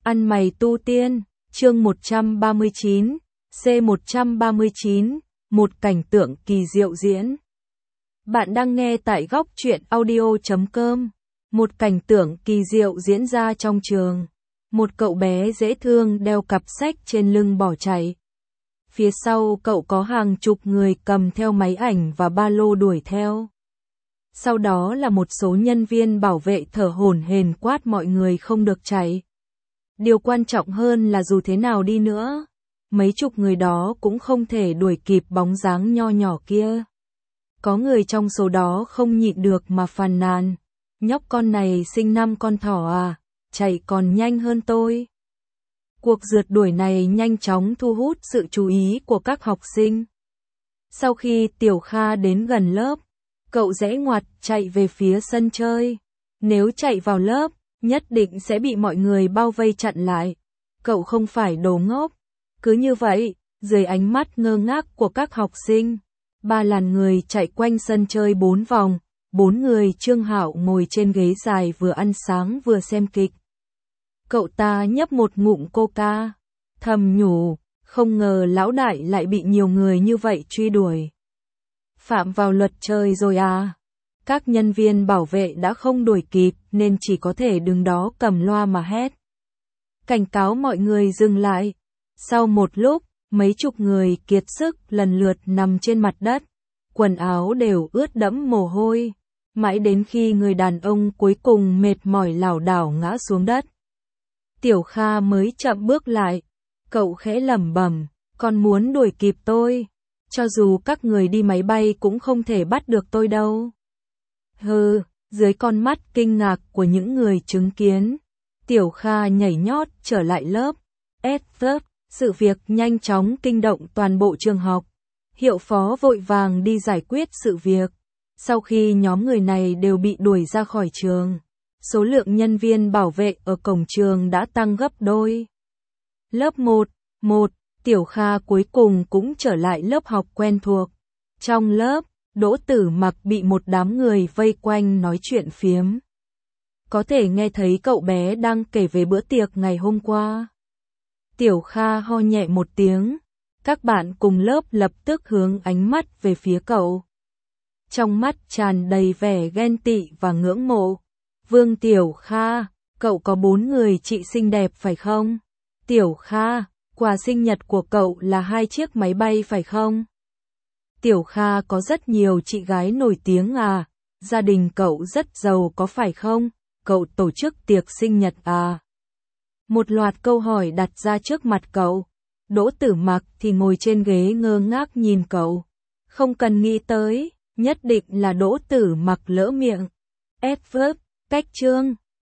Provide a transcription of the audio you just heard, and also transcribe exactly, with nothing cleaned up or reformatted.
Ăn mày tu tiên, chương một trăm ba mươi chín, C một trăm ba mươi chín, một cảnh tượng kỳ diệu diễn. Bạn đang nghe tại góc truyện audio chấm com. Một cảnh tượng kỳ diệu diễn ra trong trường. Một cậu bé dễ thương đeo cặp sách trên lưng bỏ chạy. Phía sau cậu có hàng chục người cầm theo máy ảnh và ba lô đuổi theo. Sau đó là một số nhân viên bảo vệ thở hổn hển quát mọi người không được chạy. Điều quan trọng hơn là dù thế nào đi nữa, mấy chục người đó cũng không thể đuổi kịp bóng dáng nho nhỏ kia. Có người trong số đó không nhịn được mà phàn nàn, nhóc con này sinh năm con thỏ à, chạy còn nhanh hơn tôi. Cuộc rượt đuổi này nhanh chóng thu hút sự chú ý của các học sinh. Sau khi Tiểu Kha đến gần lớp, cậu rẽ ngoặt chạy về phía sân chơi. Nếu chạy vào lớp, nhất định sẽ bị mọi người bao vây chặn lại. Cậu không phải đồ ngốc. Cứ như vậy, dưới ánh mắt ngơ ngác của các học sinh, ba làn người chạy quanh sân chơi bốn vòng. Bốn người Trương Hạo ngồi trên ghế dài vừa ăn sáng vừa xem kịch. Cậu ta nhấp một ngụm coca, thầm nhủ, không ngờ lão đại lại bị nhiều người như vậy truy đuổi. Phạm vào luật chơi rồi à? Các nhân viên bảo vệ đã không đuổi kịp nên chỉ có thể đứng đó cầm loa mà hét. Cảnh cáo mọi người dừng lại. Sau một lúc, mấy chục người kiệt sức lần lượt nằm trên mặt đất. Quần áo đều ướt đẫm mồ hôi. Mãi đến khi người đàn ông cuối cùng mệt mỏi lảo đảo ngã xuống đất, Tiểu Kha mới chậm bước lại. Cậu khẽ lẩm bẩm, còn muốn đuổi kịp tôi. Cho dù các người đi máy bay cũng không thể bắt được tôi đâu. Hừ, dưới con mắt kinh ngạc của những người chứng kiến, Tiểu Kha nhảy nhót trở lại lớp. Ép, sự việc nhanh chóng kinh động toàn bộ trường học. Hiệu phó vội vàng đi giải quyết sự việc. Sau khi nhóm người này đều bị đuổi ra khỏi trường, số lượng nhân viên bảo vệ ở cổng trường đã tăng gấp đôi. Lớp một, một, Tiểu Kha cuối cùng cũng trở lại lớp học quen thuộc. Trong lớp, Đỗ Tử Mặc bị một đám người vây quanh nói chuyện phiếm. Có thể nghe thấy cậu bé đang kể về bữa tiệc ngày hôm qua. Tiểu Kha ho nhẹ một tiếng. Các bạn cùng lớp lập tức hướng ánh mắt về phía cậu. Trong mắt tràn đầy vẻ ghen tị và ngưỡng mộ. Vương Tiểu Kha, cậu có bốn người chị xinh đẹp phải không? Tiểu Kha, quà sinh nhật của cậu là hai chiếc máy bay phải không? Tiểu Kha có rất nhiều chị gái nổi tiếng à? Gia đình cậu rất giàu có phải không? Cậu tổ chức tiệc sinh nhật à? Một loạt câu hỏi đặt ra trước mặt cậu. Đỗ Tử Mặc thì ngồi trên ghế ngơ ngác nhìn cậu. Không cần nghĩ tới, nhất định là Đỗ Tử Mặc lỡ miệng. Ép, cách chương.